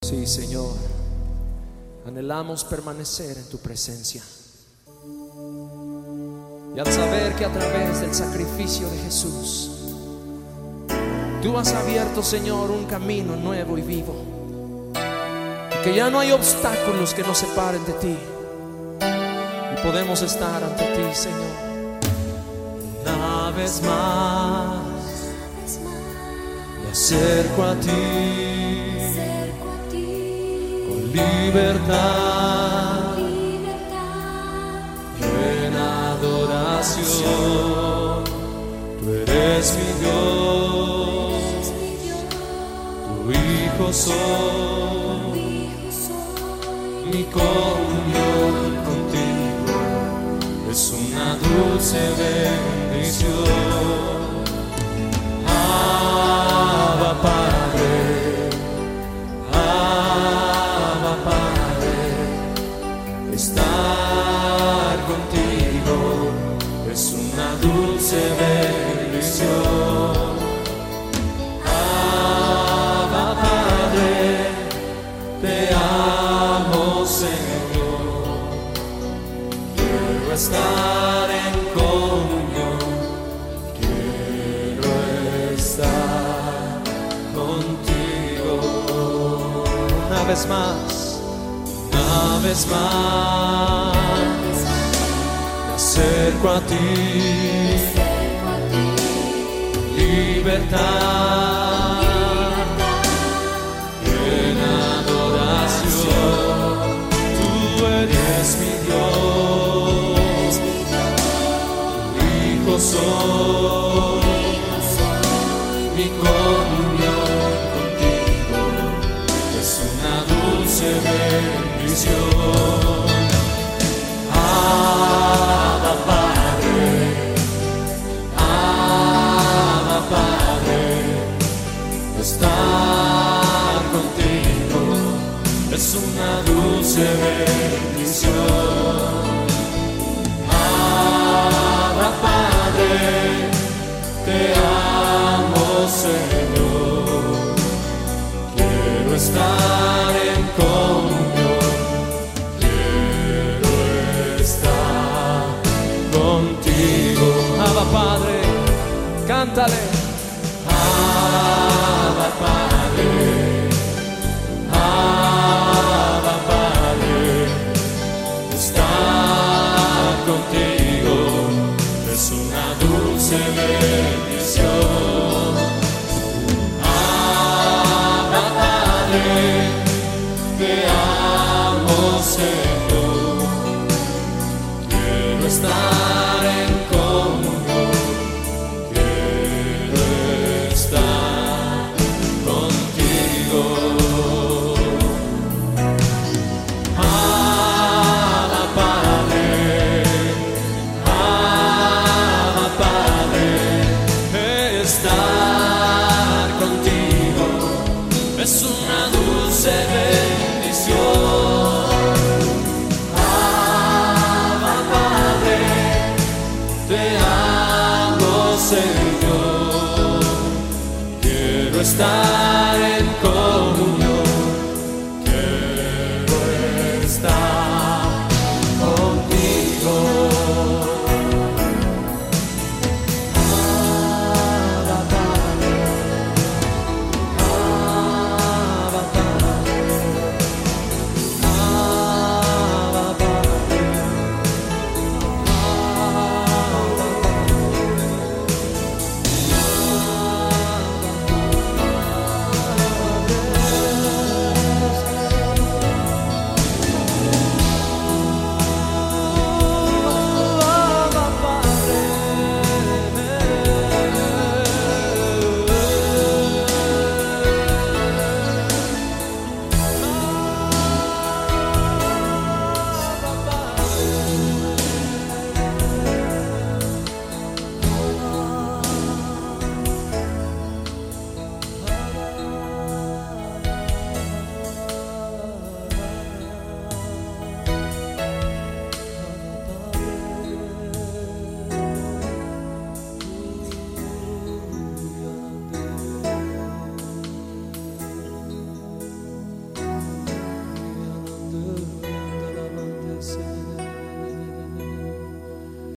Sí, Señor, anhelamos permanecer en tu presencia. Y al saber que a través del sacrificio de Jesús tú has abierto, Señor, un camino nuevo y vivo, y que ya no hay obstáculos que nos separen de ti, y podemos estar ante ti, Señor. Una vez más me acerco a ti con libertad, en adoración. Tú eres mi Dios, tu Hijo soy, mi comunión contigo es una dulce bendición. Abba Padre, Abba Padre, estar contigo es una dulce bendición. Abba Padre, te amo, Señor, quiero estar en comunión, quiero estar contigo. Una vez más, me acerco a ti, libertad, en adoración. Tú eres mi Dios, tu Hijo soy, mi comunión contigo es una dulce bendición. Abba Padre, Abba Padre, estar contigo es una dulce bendición. Abba Padre, te amo, Señor, quiero estar en comunión, quiero estar contigo. Abba Padre, cántale. Abba Padre, Abba Padre, estar contigo es una dulce bendición. Abba Padre, te amo, Señor, quiero estar